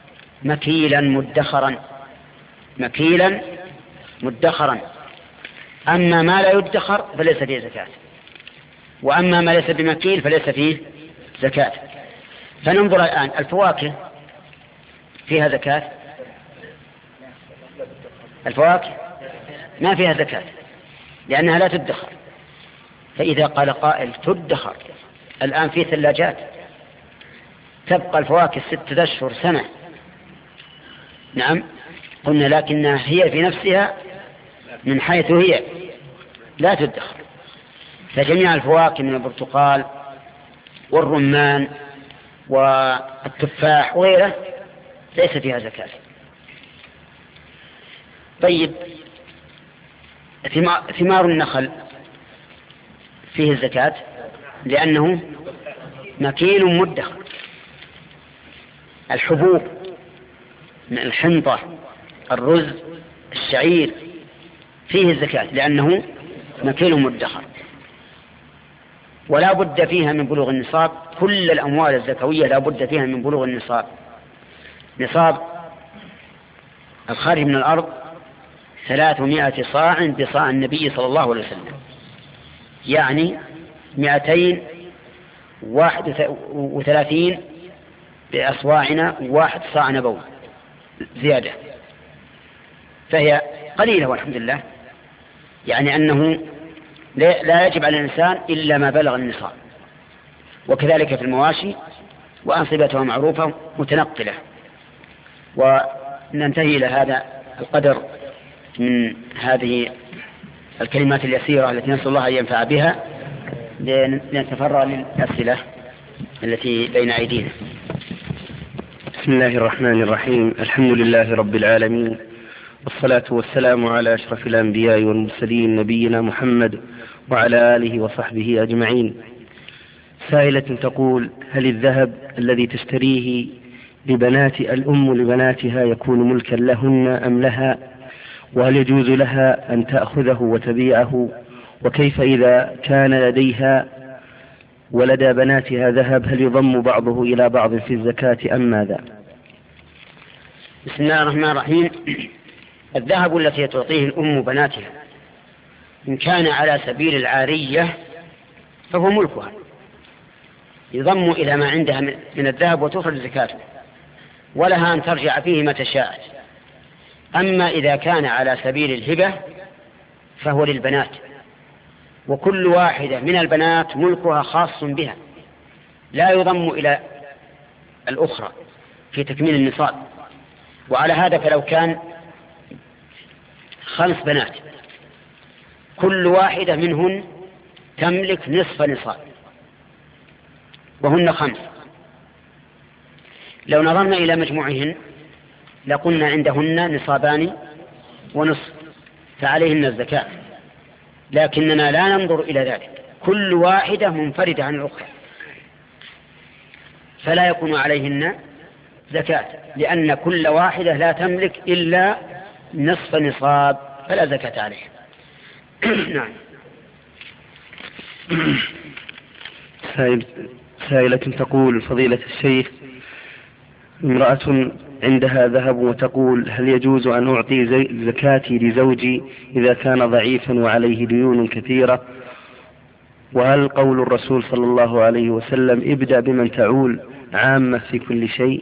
[SPEAKER 1] مكيلا مدخرا مكيلا مدخرا أما ما لا يدخر فليس فيه زكاة، وأما ما ليس بمكيل فليس فيه زكاة. فننظر الآن، الفواكه فيها زكاة؟ الفواكه ما فيها زكاة لأنها لا تدخر. فإذا قال قائل تدخر، الآن في ثلاجات تبقى الفواكه ستة أشهر سنة، نعم قلنا لكنها هي في نفسها من حيث هي لا تدخر. فجميع الفواكه من البرتقال والرمان والتفاح وغيره ليس فيها زكاة. طيب ثمار النخل فيه الزكاة لأنه مكيل مدخر. الحبوب من الحنطة، الرز، الشعير فيه الزكاة لأنه مكيل مدخر، ولا بد فيها من بلوغ النصاب. كل الأموال الزكوية لا بد فيها من بلوغ النصاب. نصاب الخارج من الأرض ثلاثمائة صاع بصاع النبي صلى الله عليه وسلم، يعني مئتين واحد وثلاثين بأصواعنا واحد صاع نبوي زيادة، فهي قليلة والحمد لله. يعني أنه لا يجب على الإنسان إلا ما بلغ النصاب. وكذلك في المواشي وأنصبتها معروفة متنقلة. وننتهي إلى هذا القدر من هذه الكلمات اليسيرة التي نسأل الله أن ينفع بها، لنتفرغ للأسئلة التي بين أيدينا.
[SPEAKER 3] بسم الله الرحمن الرحيم. الحمد لله رب العالمين، والصلاة والسلام على أشرف الأنبياء والمرسلين نبينا محمد وعلى آله وصحبه أجمعين. سائلة تقول: هل الذهب الذي تشتريه لبنات الأم لبناتها يكون ملكا لهن أم لها؟ وهل يجوز لها أن تأخذه وتبيعه؟ وكيف إذا كان لديها ولدى بناتها ذهب، هل يضم بعضه إلى بعض في الزكاة أم ماذا؟
[SPEAKER 1] بسم الله الرحمن الرحيم. الذهب التي تعطيه الأم بناتها إن كان على سبيل العارية فهو ملكها، يضم إلى ما عندها من الذهب وتخرج زكاته، ولها أن ترجع فيه متى شاءت. أما إذا كان على سبيل الهبة فهو للبنات، وكل واحدة من البنات ملكها خاص بها لا يضم إلى الأخرى في تكميل النصاب. وعلى هذا فلو كان خمس بنات كل واحدة منهن تملك نصف نصاب وهن خمس، لو نظرنا إلى مجموعهن لقلنا عندهن نصابان ونصف فعليهن الزكاة، لكننا لا ننظر إلى ذلك، كل واحدة منفردة عن الأخرى فلا يكون عليهن زكاة، لأن كل واحدة لا تملك إلا نصف نصاب فلا زكاة عليها. نعم.
[SPEAKER 3] سائلة تقول: فضيلة الشيخ، امرأة عندها ذهب وتقول: هل يجوز أن أعطي زكاتي لزوجي إذا كان ضعيفا وعليه ديون كثيرة؟ وهل قول الرسول صلى الله عليه وسلم ابدأ بمن تعول عامة في كل شيء؟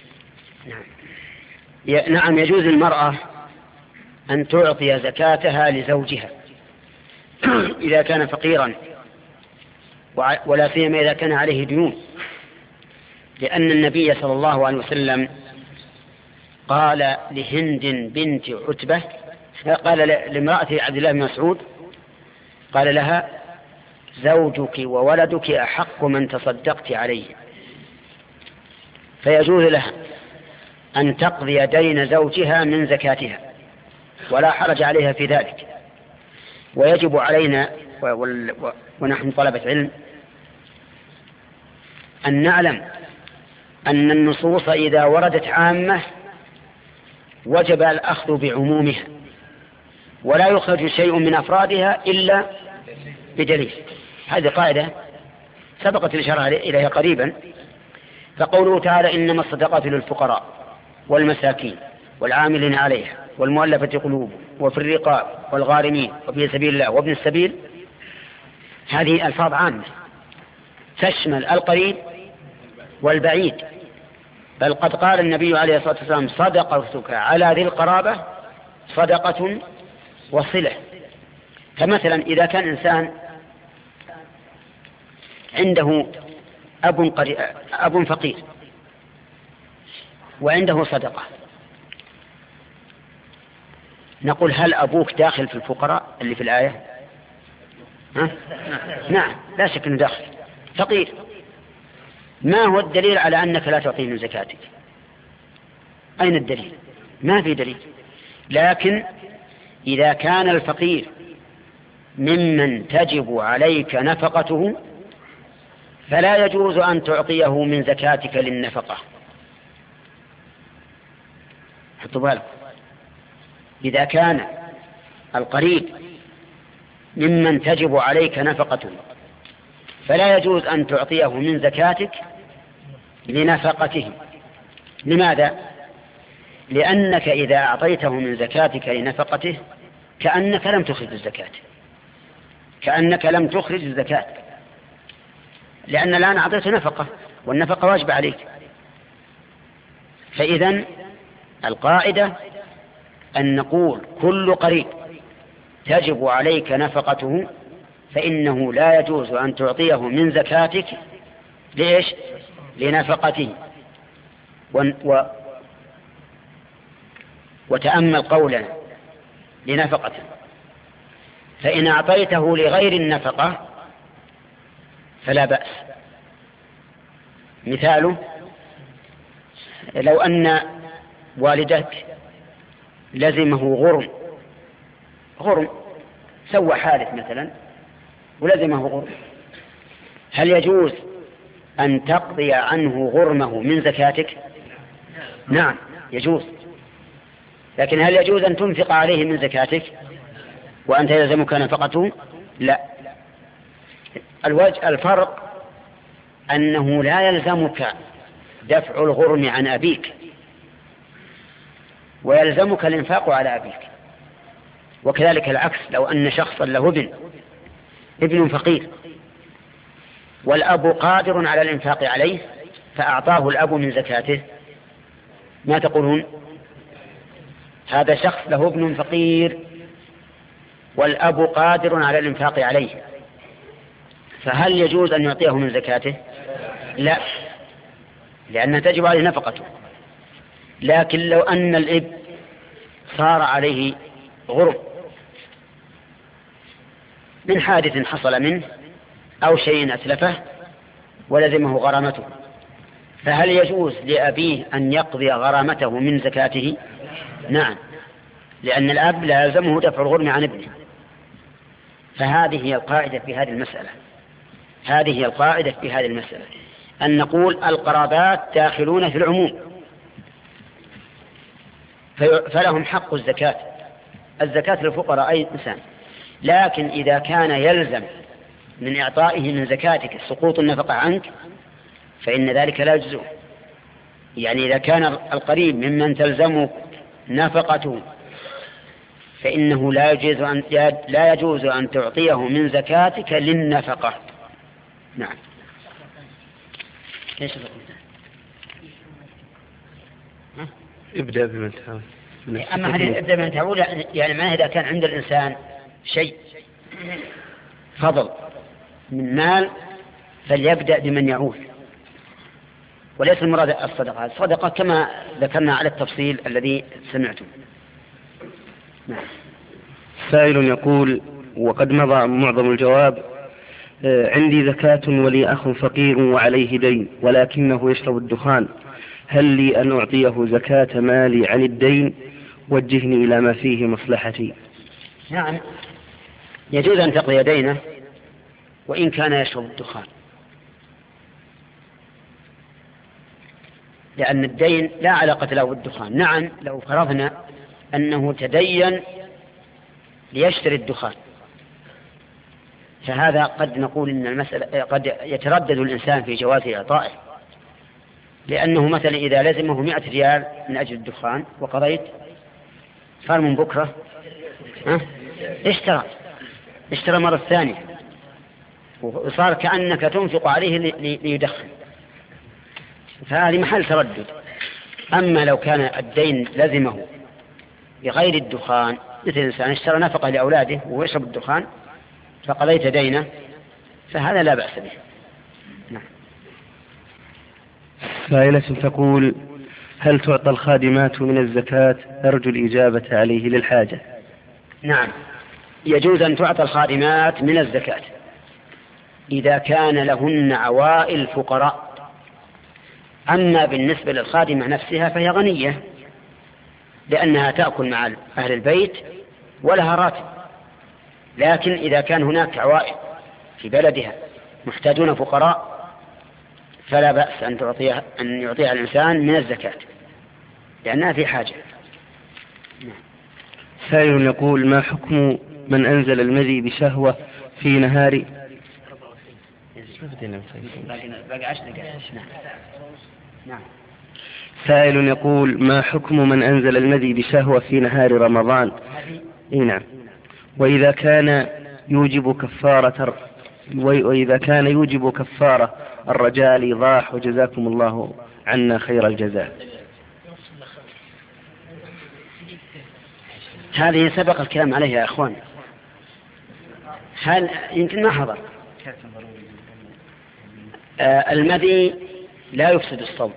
[SPEAKER 1] نعم، يجوز المرأة أن تعطي زكاتها لزوجها إذا كان فقيرا، ولا سيما إذا كان عليه ديون، لأن النبي صلى الله عليه وسلم قال لهند بنت عتبة، قال لامرأة عبد الله بن مسعود، قال لها: زوجك وولدك أحق من تصدقت عليه. فيجوز لها أن تقضي دين زوجها من زكاتها ولا حرج عليها في ذلك. ويجب علينا ونحن طلبة علم أن نعلم أن النصوص إذا وردت عامة وجب الأخذ بعمومها، ولا يخرج شيء من أفرادها إلا بدليل. هذه قاعدة سبقت الإشارة إليها قريبا. فقوله تعالى: إنما الصدقات للفقراء والمساكين والعاملين عليها والمؤلفة قلوبهم وفي الرقاب والغارمين وفي سبيل الله وابن السبيل، هذه ألفاظ عامة تشمل القريب والبعيد. بل قد قال النبي عليه الصلاة والسلام صدقتك على ذي القرابة صدقة وصلة. فمثلا إذا كان إنسان عنده أب, أب فقير وعنده صدقة، نقول هل أبوك داخل في الفقراء اللي في الآية؟ ها؟ نعم لا شك أنه داخل، فقير. ما هو الدليل على أنك لا تعطيه من زكاتك؟ أين الدليل؟ ما في دليل. لكن إذا كان الفقير ممن تجب عليك نفقته فلا يجوز أن تعطيه من زكاتك للنفقة. حطوا بالك، إذا كان القريب ممن تجب عليك نفقته فلا يجوز أن تعطيه من زكاتك لنفقته. لماذا؟ لأنك إذا أعطيته من زكاتك لنفقته كأنك لم تخرج الزكاة، كأنك لم تخرج الزكاة، لأن الآن أعطيته نفقة والنفقة واجب عليك. فإذن القاعدة أن نقول كل قريب تجب عليك نفقته فإنه لا يجوز أن تعطيه من زكاتك. ليش؟ لنفقته. و... و... وتأمل قولنا لنفقته، فإن أعطيته لغير النفقة فلا بأس. مثاله لو أن والدك لزمه غرم غرم سوى حادث مثلا ولزمه غرم، هل يجوز أن تقضي عنه غرمه من زكاتك؟ نعم يجوز. لكن هل يجوز أن تنفق عليه من زكاتك وأنت يلزمك نفقته؟ لا. الوجه الفرق أنه لا يلزمك دفع الغرم عن أبيك ويلزمك الإنفاق على أبيك. وكذلك العكس، لو أن شخصا له ابن ابن فقير والأب قادر على الإنفاق عليه فأعطاه الأب من زكاته، ما تقولون؟ هذا شخص له ابن فقير والأب قادر على الإنفاق عليه، فهل يجوز أن يعطيه من زكاته؟ لا، لأنها تجب عليه نفقته. لكن لو أن الإب صار عليه غرم من حادث حصل منه أو شيء أتلفه ولزمه غرامته، فهل يجوز لأبيه أن يقضي غرامته من زكاته؟ نعم، لأن الأب لا يلزمه دفع الغرم عن ابنه. فهذه هي القاعدة في هذه المسألة، هذه هي القاعدة في هذه المسألة أن نقول القرابات داخلون في العموم فلهم حق الزكاة. الزكاة للفقراء أي إنسان، لكن إذا كان يلزم من إعطائه من زكاتك سقوط النفقة عنك فإن ذلك لا يجوز. يعني إذا كان القريب ممن تلزم نفقته فإنه لا يجوز أن لا يجوز أن تعطيه من زكاتك للنفقة. نعم. ليش
[SPEAKER 3] ابدأ بمن تعود.
[SPEAKER 1] أما هذه ابدأ بمن تعود يعني معناه إذا كان عند الإنسان شيء فضل من مال فليبدأ بمن يعود، وليس المراد الصدقة. الصدقة كما ذكرنا على التفصيل الذي سمعتم. نعم.
[SPEAKER 3] سائل يقول: وقد مضى معظم الجواب، عندي زكاة ولي أخ فقير وعليه دين ولكنه يشرب الدخان، هل لي أن أعطيه زكاة مالي عن الدين؟ وجهني إلى ما فيه مصلحتي.
[SPEAKER 1] نعم، يجوز أن تقضي دينه وإن كان يشرب الدخان، لأن الدين لا علاقة له بالدخان. نعم، لو فرضنا أنه تدين ليشتري الدخان فهذا قد نقول إن المسألة قد يتردد الإنسان في جواز إعطائه، لأنه مثلا إذا لزمه مئة ريال من أجل الدخان وقضيت صار من بكرة ها؟ اشترى اشترى مرة ثانية وصار كأنك تنفق عليه ليدخن، فهذه محل تردد. أما لو كان الدين لزمه بغير الدخان، مثل إنسان اشترى نفقة لأولاده ويشرب الدخان فقضيت دينه، فهذا لا بأس به. نعم.
[SPEAKER 3] سائلة تقول: هل تعطى الخادمات من الزكاة؟ أرجو الإجابة عليه للحاجة.
[SPEAKER 1] نعم، يجوز أن تعطى الخادمات من الزكاة إذا كان لهن عوائل فقراء. أما بالنسبة للخادمة نفسها فهي غنية، لأنها تأكل مع أهل البيت ولها راتب. لكن إذا كان هناك عوائل في بلدها محتاجون فقراء فلا بأس أن تعطيها أن يعطيها الإنسان من الزكاة لأنها في حاجة.
[SPEAKER 3] سائل يقول: ما حكم من أنزل المذي بشهوة في نهار
[SPEAKER 1] نعم.
[SPEAKER 3] سائل يقول: ما حكم من أنزل المذي بشهوة في نهار رمضان؟ إيه نعم. وإذا كان يوجب كفارة وإذا كان يوجب كفارة الرجاء الإيضاح، وجزاكم الله عنا خير الجزاء.
[SPEAKER 1] هذه سبق الكلام عليها يا أخوان. هل يمكن ما حضر؟ آه المذي لا يفسد الصوم.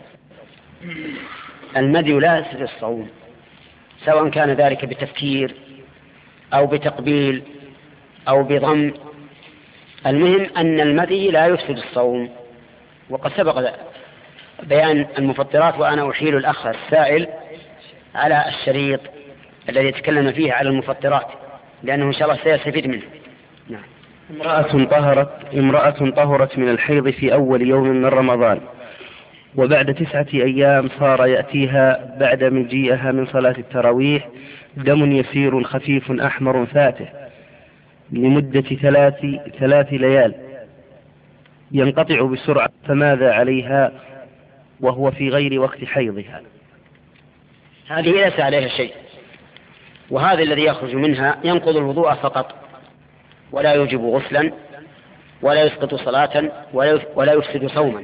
[SPEAKER 1] المذي لا يفسد الصوم سواء كان ذلك بتفكير أو بتقبيل أو بضم. المهم أن المذي لا يفسد الصوم. وقد سبق بيان المفطرات، وأنا أحيل الأخ السائل على الشريط الذي تكلم فيه على المفطرات، لأنه إن شاء الله سيستفيد منه. نعم.
[SPEAKER 3] امرأة طهرت امرأة طهرت من الحيض في أول يوم من رمضان، وبعد تسعة أيام صار يأتيها بعد مجيئها من صلاة التراويح دم يسير خفيف أحمر فاتح لمدة ثلاث ثلاث ليال ينقطع بسرعة، فماذا عليها وهو في غير وقت حيضها؟
[SPEAKER 1] هذه ليس عليها شيء، وهذا الذي يخرج منها ينقض الوضوء فقط، ولا يوجب غسلا ولا يسقط صلاة ولا يفسد صوما.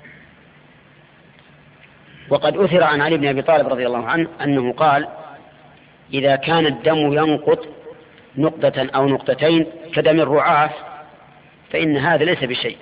[SPEAKER 1] وقد أثر عن علي بن أبي طالب رضي الله عنه أنه قال: إذا كان الدم ينقط نقطة أو نقطتين كدم الرعاف فإن هذا ليس بشيء.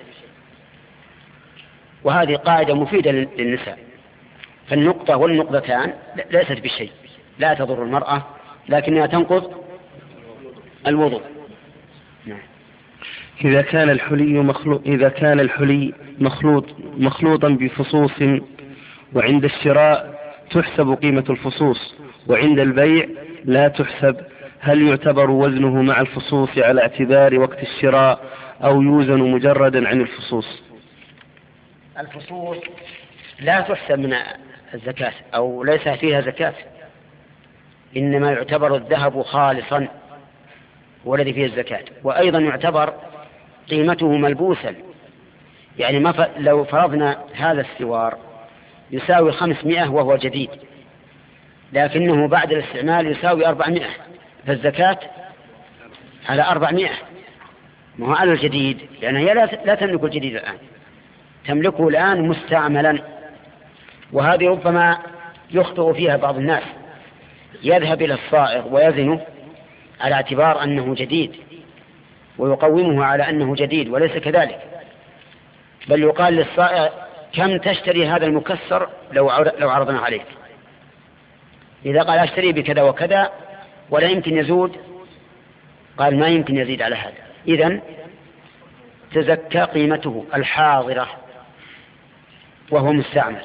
[SPEAKER 1] وهذه قاعدة مفيدة للنساء، فالنقطة والنقطتان ليست بشيء، لا تضر المرأة، لكنها تنقض الوضوء. نعم.
[SPEAKER 3] إذا كان الحلي مخلوط إذا كان الحلي مخلوط مخلوطا بفصوص، وعند الشراء تحسب قيمة الفصوص وعند البيع لا تحسب، هل يعتبر وزنه مع الفصوص على اعتبار وقت الشراء أو يوزن مجردا عن الفصوص؟
[SPEAKER 1] الفصوص لا تحسب من الزكاة أو ليس فيها زكاة، إنما يعتبر الذهب خالصا هو الذي فيه الزكاة. وأيضا يعتبر قيمته ملبوسا، يعني ما ف... لو فرضنا هذا السوار يساوي خمسمائة وهو جديد، لكنه بعد الاستعمال يساوي أربعمائة، فالزكاة على أربعمائة، ما هو على الجديد، لأن هي لا, لا تملك الجديد الآن، تملكه الآن مستعملا. وهذه ربما يخطئ فيها بعض الناس، يذهب إلى الصائغ ويزنه على اعتبار أنه جديد ويقومه على أنه جديد، وليس كذلك، بل يقال للصائغ: كم تشتري هذا المكسر لو لو عرضنا عليك؟ إذا قال أشتري بكذا وكذا ولا يمكن يزود، قال ما يمكن يزيد على هذا، إذن تزكى قيمته الحاضرة وهو مستعمل.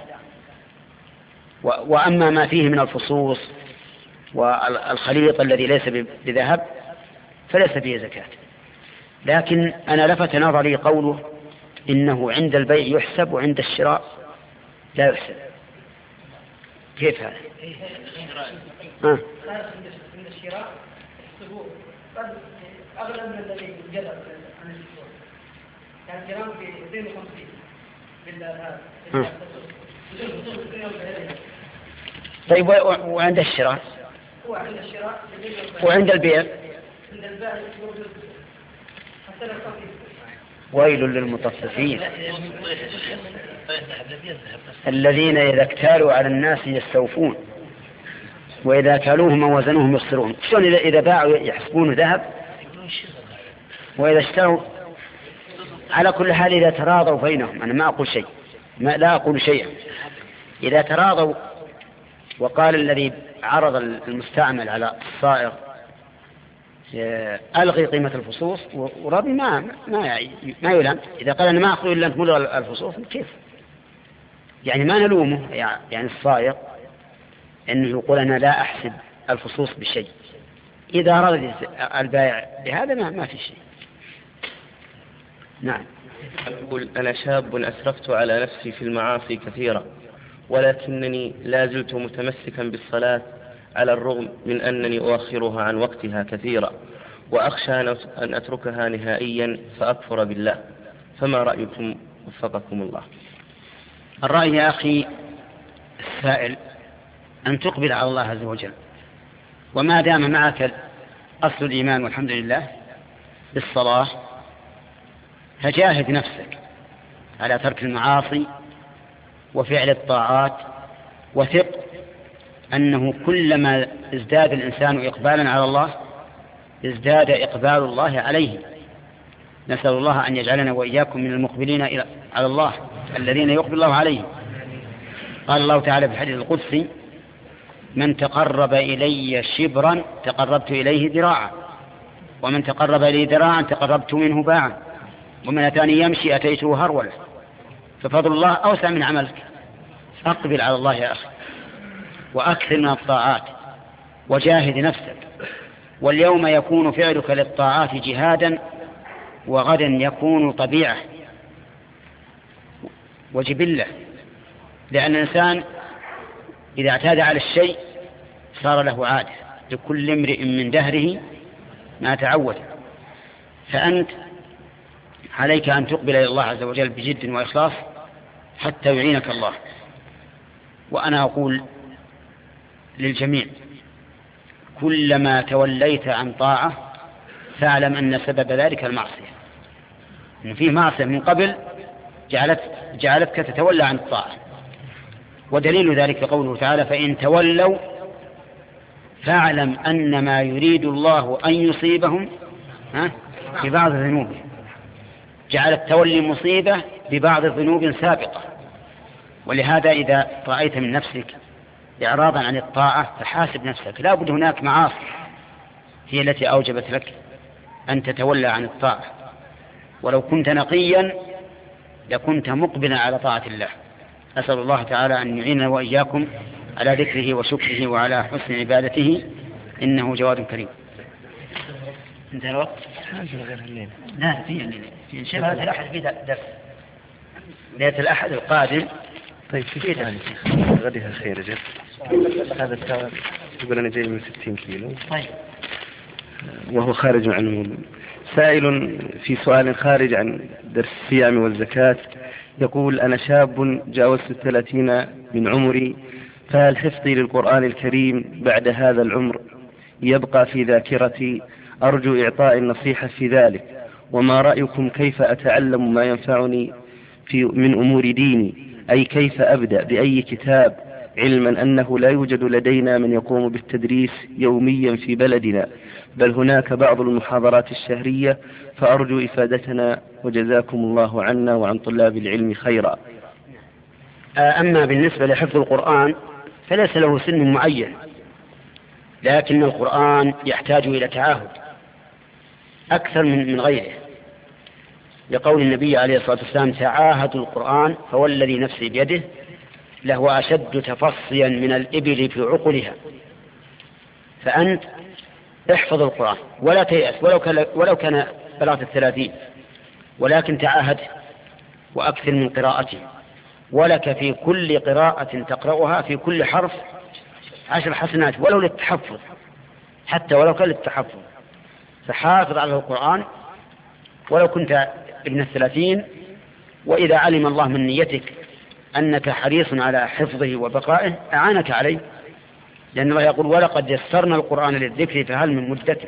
[SPEAKER 1] وأما ما فيه من الفصوص والخليط الذي ليس بذهب فليس فيه زكاة. لكن أنا لفت نظري قوله إنه عند البيع يحسب وعند الشراء لا يحسب. كيف هذا؟ آه.
[SPEAKER 4] عند الشراء أغلى من الذي يجلب عن السوق، كان جرام في اثنين وخمسين
[SPEAKER 1] طيب، وعند الشراء
[SPEAKER 4] هو عند الشراء
[SPEAKER 1] وعند البيع
[SPEAKER 4] عند البائع حتى لا يصير
[SPEAKER 1] ويل للمطففين الذين إذا اكتالوا على الناس يستوفون وإذا كالوهم أو وزنوهم يخسرون. شلون إذا إذا باعوا يحسبون ذهب وإذا اشتروا؟ على كل حال إذا تراضوا بينهم، أنا ما أقول شيء، ما لا أقول شيئا، إذا تراضوا وقال الذي عرض المستعمل على الصائغ ألغي قيمة الفصوص ورضي ما ما ما يلام. إذا قال أنا ما أخذ إلا أن تملغ الفصوص كيف؟ يعني ما نلومه يعني الصائغ أنه يقول أنا لا أحسب الفصوص بشيء. إذا رضي البائع بهذا ما ما في شيء. نعم.
[SPEAKER 3] يقول أنا شاب أسرفت على نفسي في المعاصي كثيرة، ولكنني لا زلت متمسكا بالصلاة على الرغم من أنني أؤخرها عن وقتها كثيرا، وأخشى أن أتركها نهائيا فأكفر بالله، فما رأيكم وفقكم الله؟
[SPEAKER 1] الرأي يا أخي السائل أن تقبل على الله عز وجل، وما دام معك أصل الإيمان والحمد لله بالصلاة فجاهد نفسك على ترك المعاصي وفعل الطاعات، وثق أنه كلما ازداد الإنسان إقبالا على الله ازداد إقبال الله عليه. نسأل الله أن يجعلنا وإياكم من المقبلين على الله الذين يقبل الله عليهم. قال الله تعالى في الحديث القدسي من تقرب إلي شبرا تقربت إليه ذراعا، ومن تقرب إلي ذراعا تقربت منه باعا، ومن أتاني يمشي أتيته هرولا. ففضل الله أوسع من عملك. أقبل على الله يا أخي وأكثر من الطاعات وجاهد نفسك. واليوم يكون فعلك للطاعات جهادا، وغدا يكون طبيعة وجبلة، لأن الإنسان إذا اعتاد على الشيء صار له عادة، لكل امرئ من دهره ما تعود. فأنت عليك أن تقبل إلى الله عز وجل بجد وإخلاص حتى يعينك الله. وأنا أقول للجميع كلما توليت عن طاعة فاعلم أن سبب ذلك المعصية، إن فيه معصية من قبل جعلت جعلتك تتولى عن الطاعة. ودليل ذلك قوله تعالى فإن تولوا فاعلم أن ما يريد الله أن يصيبهم ببعض ذنوبهم. جعل التولي مصيبة ببعض الذنوب سابقة. ولهذا إذا رأيت من نفسك إعراضا عن الطاعة فحاسب نفسك، لا بد هناك معاصي هي التي أوجبت لك أن تتولى عن الطاعة. ولو كنت نقيا لكنت مقبلا على طاعة الله. أسأل الله تعالى أن يعيننا وإياكم على ذكره وشكره وعلى حسن عبادته، إنه جواد كريم. انتهى الوقت؟ لا في الليلة في شبه الأحد في درس ليلة الأحد القادم.
[SPEAKER 3] طيب في ثاني غدها خير جد. هذا السؤال يقول أنا جاي من ستين كيلو.
[SPEAKER 1] طيب.
[SPEAKER 3] وهو خارج عن سائل في سؤال خارج عن درس الصيام والزكاة، يقول أنا شاب جاوزت الثلاثين من عمري، فهل حفظي للقرآن الكريم بعد هذا العمر يبقى في ذاكرتي؟ أرجو إعطاء النصيحة في ذلك، وما رأيكم كيف أتعلم ما ينفعني في من أمور ديني؟ أي كيف أبدأ بأي كتاب، علما أنه لا يوجد لدينا من يقوم بالتدريس يوميا في بلدنا، بل هناك بعض المحاضرات الشهرية، فأرجو إفادتنا وجزاكم الله عنا وعن طلاب العلم خيرا.
[SPEAKER 1] أما بالنسبة لحفظ القرآن فليس له سن معين، لكن القرآن يحتاج إلى تعاهد أكثر من من غيره، لقول النبي عليه الصلاة والسلام تعاهدوا القرآن فوالذي نفسي بيده لهو أشد تفصيا من الإبل في عقلها. فأنت احفظ القرآن ولا تيأس ولو كان, ولو كان بلغت الثلاثين، ولكن تعاهد وأكثر من قراءته، ولك في كل قراءة تقرأها في كل حرف عشر حسنات ولو للتحفظ، حتى ولو كان للتحفظ. فحافظ على القرآن ولو كنت ابن الثلاثين، وإذا علم الله من نيتك أنك حريص على حفظه وبقائه أعانك عليه. لأن الله يقول ولقد يسرنا القرآن للذكر فهل من مدكر.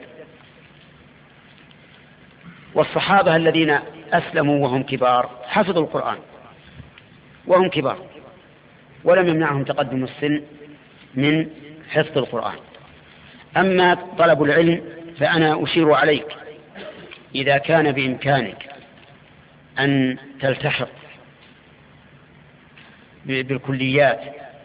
[SPEAKER 1] والصحابة الذين أسلموا وهم كبار حفظوا القرآن وهم كبار، ولم يمنعهم تقدم السن من حفظ القرآن. أما طلب العلم فأنا أشير عليك إذا كان بإمكانك أن تلتحق بالكليات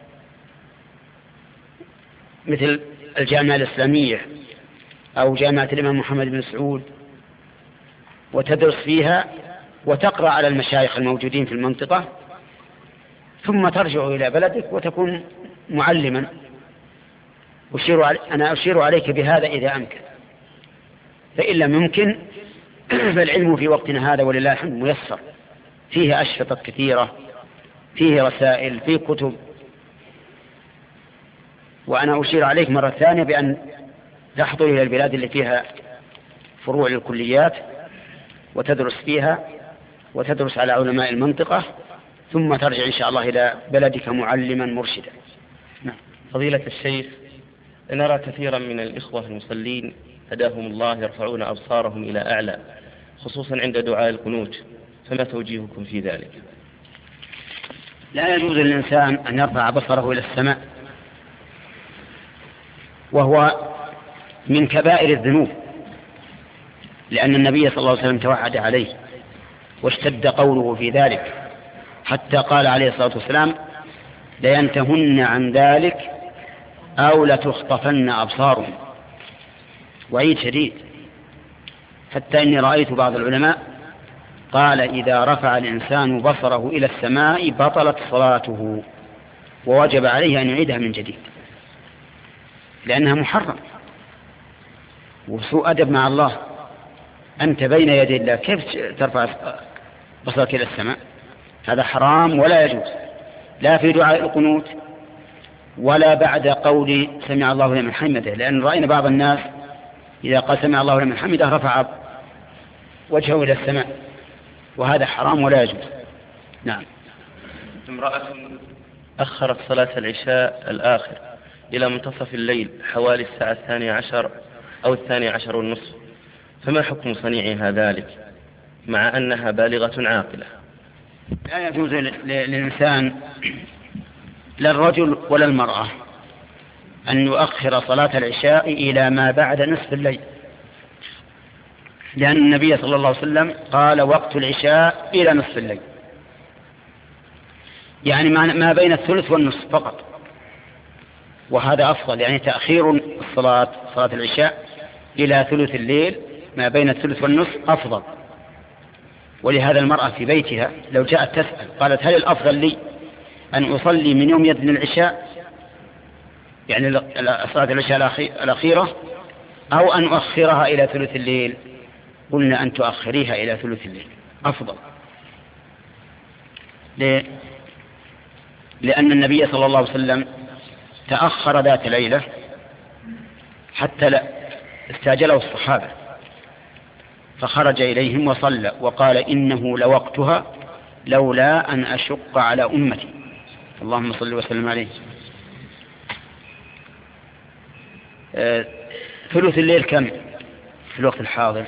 [SPEAKER 1] مثل الجامعة الإسلامية أو جامعة الإمام محمد بن سعود وتدرس فيها وتقرأ على المشايخ الموجودين في المنطقة، ثم ترجع إلى بلدك وتكون معلما. أشير علي أنا أشير عليك بهذا إذا أمكن، فإن لم يمكن فالعلم في وقتنا هذا ولله الحمد ميسر، فيه أشرطة كثيرة، فيه رسائل، فيه كتب. وأنا أشير عليك مرة ثانية بأن تحضر إلى البلاد اللي فيها فروع للكليات وتدرس فيها وتدرس على علماء المنطقة، ثم ترجع إن شاء الله إلى بلدك معلما مرشدا.
[SPEAKER 3] نعم. فضيلة الشيخ، نرى كثيرا من الإخوة المصلين هداهم الله يرفعون أبصارهم إلى أعلى خصوصا عند دعاء القنوت، فما توجيهكم في ذلك؟
[SPEAKER 1] لا يجوز للإنسان أن يرفع بصره إلى السماء، وهو من كبائر الذنوب، لأن النبي صلى الله عليه وسلم توعد عليه واشتد قوله في ذلك، حتى قال عليه الصلاة والسلام لينتهن عن ذلك أو لتخطفن أبصارهم. وعيد شديد، حتى إني رأيت بعض العلماء قال إذا رفع الإنسان بصره إلى السماء بطلت صلاته ووجب عليه أن يعيدها من جديد، لأنها محرم وسوء أدب مع الله. أنت بين يدي الله كيف ترفع بصرك إلى السماء؟ هذا حرام ولا يجوز، لا في دعاء القنوت ولا بعد قول سمع الله لمن حمده، لأن رأينا بعض الناس إذا قال سمع الله لمن حمده رفع وجهه إلى السماء، وهذا حرام ولا يجوز. نعم.
[SPEAKER 3] امرأة أخرت صلاة العشاء الآخر إلى منتصف الليل حوالي الساعة الثانية عشر أو الثانية عشر والنصف، فما حكم صنيعها ذلك مع أنها بالغة عاقلة؟
[SPEAKER 1] لا يجوز للإنسان لا الرجل ولا المرأة أن يؤخر صلاة العشاء إلى ما بعد نصف الليل، لأن النبي صلى الله عليه وسلم قال وقت العشاء إلى نصف الليل، يعني ما بين الثلث والنصف فقط، وهذا أفضل، يعني تأخير الصلاة صلاة العشاء إلى ثلث الليل ما بين الثلث والنصف أفضل. ولهذا المرأة في بيتها لو جاءت تسأل قالت هل الأفضل لي أن أصلي من يوم يدن العشاء يعني صلاة العشاء الأخيرة أو أن أؤخرها إلى ثلث الليل؟ قلنا أن تؤخريها إلى ثلث الليل أفضل، ليه؟ لأن النبي صلى الله عليه وسلم تأخر ذات ليلة حتى لا استعجله الصحابة فخرج إليهم وصلى وقال إنه لوقتها لولا أن أشق على أمتي. اللهم صل وسلم عليه. آه ثلث الليل كم في الوقت الحاضر؟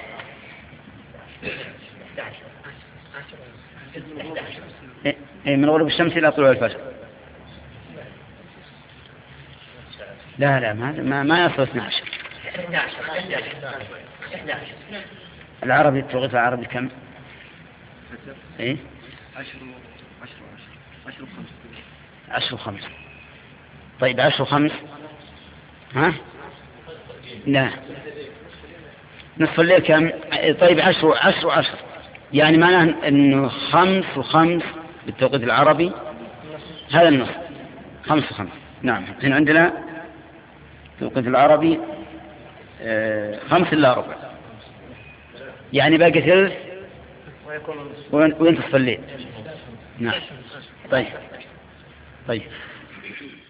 [SPEAKER 1] إيه من غروب الشمس إلى طلوع الفجر. لا لا ما ما, ما يصل اثني عشر. العربي التوقيت العربي كم؟ إيه؟ عشر عشر عشر وخمس. عشر وخمس. طيب عشر وخمس. ها؟ لا. نصف الليل كم؟ طيب عشر عشر وعشر. يعني معناه إنه خمس وخمس بالتوقيت العربي هذا النصف. خمس وخمس. نعم. هنا عندنا التوقيت العربي آه خمس إلا ربع. يعني باقي ثلث وينتصف الليل. نعم. طيب طيب